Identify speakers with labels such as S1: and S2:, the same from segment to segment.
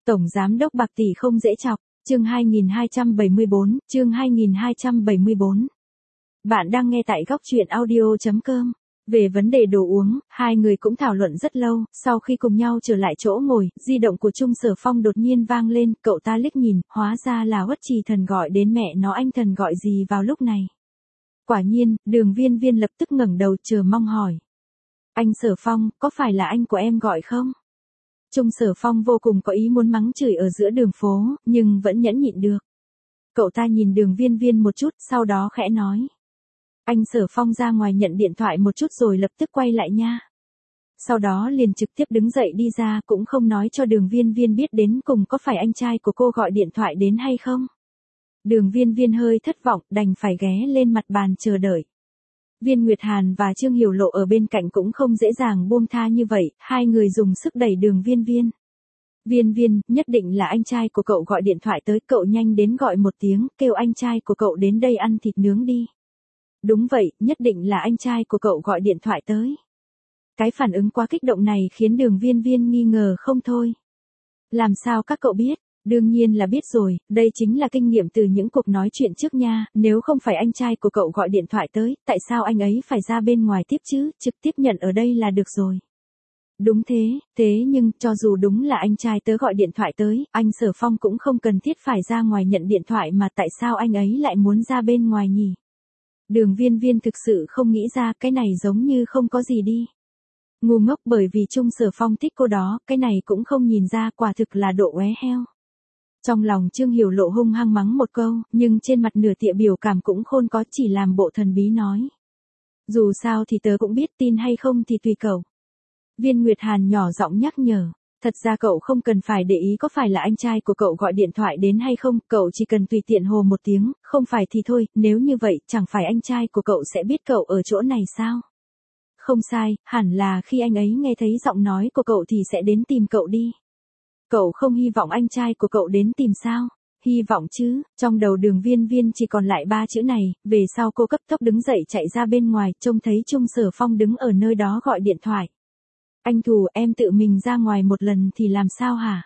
S1: Tổng giám đốc bạc tỷ không dễ chọc, chương 2274, chương 2274. Bạn đang nghe tại góc truyện audio.com. Về vấn đề đồ uống, hai người cũng thảo luận rất lâu, sau khi cùng nhau trở lại chỗ ngồi, di động của Trung Sở Phong đột nhiên vang lên, cậu ta liếc nhìn, hóa ra là Uất Trì Thần gọi đến mẹ nó anh Thần gọi gì vào lúc này. Quả nhiên, Đường Viên Viên lập tức ngẩng đầu chờ mong hỏi. Anh Sở Phong, có phải là anh của em gọi không? Trung Sở Phong vô cùng có ý muốn mắng chửi ở giữa đường phố, nhưng vẫn nhẫn nhịn được. Cậu ta nhìn Đường Viên Viên một chút, sau đó khẽ nói. Anh Sở Phong ra ngoài nhận điện thoại một chút rồi lập tức quay lại nha. Sau đó liền trực tiếp đứng dậy đi ra, cũng không nói cho Đường Viên Viên biết đến cùng có phải anh trai của cô gọi điện thoại đến hay không. Đường Viên Viên hơi thất vọng, đành phải ghé lên mặt bàn chờ đợi. Viên Nguyệt Hàn và Trương Hiểu Lộ ở bên cạnh cũng không dễ dàng buông tha như vậy, hai người dùng sức đẩy Đường Viên Viên. Viên Viên, nhất định là anh trai của cậu gọi điện thoại tới, cậu nhanh đến gọi một tiếng, kêu anh trai của cậu đến đây ăn thịt nướng đi. Đúng vậy, nhất định là anh trai của cậu gọi điện thoại tới. Cái phản ứng quá kích động này khiến Đường Viên Viên nghi ngờ không thôi. Làm sao các cậu biết? Đương nhiên là biết rồi, đây chính là kinh nghiệm từ những cuộc nói chuyện trước nha, nếu không phải anh trai của cậu gọi điện thoại tới, tại sao anh ấy phải ra bên ngoài tiếp chứ, trực tiếp nhận ở đây là được rồi. Đúng thế nhưng, cho dù đúng là anh trai tớ gọi điện thoại tới, anh Sở Phong cũng không cần thiết phải ra ngoài nhận điện thoại mà tại sao anh ấy lại muốn ra bên ngoài nhỉ? Đường Viên Viên thực sự không nghĩ ra, cái này giống như không có gì đi. Ngu ngốc, bởi vì Trung Sở Phong thích cô đó, cái này cũng không nhìn ra, quả thực là độ ué heo. Trong lòng Trương Hiểu Lộ hung hăng mắng một câu, nhưng trên mặt nửa tịa biểu cảm cũng khôn có, chỉ làm bộ thần bí nói. Dù sao thì tớ cũng biết, tin hay không thì tùy cậu. Viên Nguyệt Hàn nhỏ giọng nhắc nhở. Thật ra cậu không cần phải để ý có phải là anh trai của cậu gọi điện thoại đến hay không, cậu chỉ cần tùy tiện hồ một tiếng, không phải thì thôi, nếu như vậy, chẳng phải anh trai của cậu sẽ biết cậu ở chỗ này sao? Không sai, hẳn là khi anh ấy nghe thấy giọng nói của cậu thì sẽ đến tìm cậu đi. Cậu không hy vọng anh trai của cậu đến tìm sao? Hy vọng chứ, trong đầu Đường Viên Viên chỉ còn lại 3 chữ này, về sau cô cấp tốc đứng dậy chạy ra bên ngoài, trông thấy Trung Sở Phong đứng ở nơi đó gọi điện thoại. Anh Thù, em tự mình ra ngoài một lần thì làm sao hả?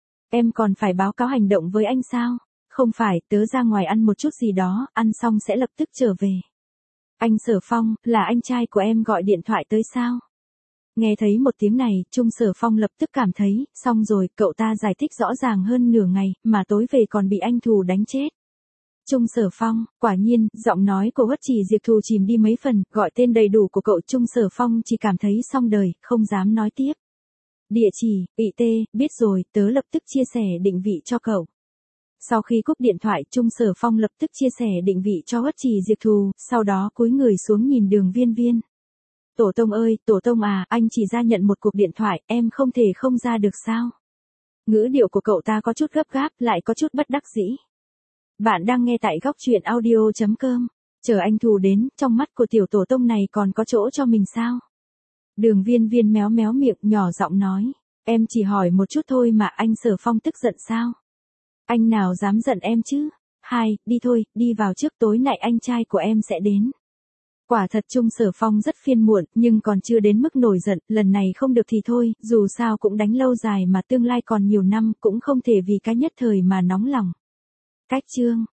S1: Em còn phải báo cáo hành động với anh sao? Không phải, tớ ra ngoài ăn một chút gì đó, ăn xong sẽ lập tức trở về. Anh Sở Phong, là anh trai của em gọi điện thoại tới sao? Nghe thấy một tiếng này, Trung Sở Phong lập tức cảm thấy, xong rồi, cậu ta giải thích rõ ràng hơn nửa ngày, mà tối về còn bị anh Thù đánh chết. Trung Sở Phong, quả nhiên, giọng nói của Uất Trì Diệp Thù chìm đi mấy phần, gọi tên đầy đủ của cậu Trung Sở Phong chỉ cảm thấy xong đời, không dám nói tiếp. Địa chỉ, IT, biết rồi, tớ lập tức chia sẻ định vị cho cậu. Sau khi cúp điện thoại, Trung Sở Phong lập tức chia sẻ định vị cho Uất Trì Diệp Thù, sau đó cúi người xuống nhìn Đường Viên Viên. Tổ tông ơi, tổ tông à, anh chỉ ra nhận một cuộc điện thoại, em không thể không ra được sao? Ngữ điệu của cậu ta có chút gấp gáp, lại có chút bất đắc dĩ. Bạn đang nghe tại góc truyện audio.com. Chờ anh Thù đến, trong mắt của tiểu tổ tông này còn có chỗ cho mình sao? Đường Viên Viên méo méo miệng, nhỏ giọng nói. Em chỉ hỏi một chút thôi mà, anh Sở Phong tức giận sao? Anh nào dám giận em chứ? Đi thôi, đi vào trước, tối nay anh trai của em sẽ đến. Quả thật Trung Sở Phong rất phiền muộn, nhưng còn chưa đến mức nổi giận, lần này không được thì thôi, dù sao cũng đánh lâu dài mà tương lai còn nhiều năm, cũng không thể vì cái nhất thời mà nóng lòng. Cách chương.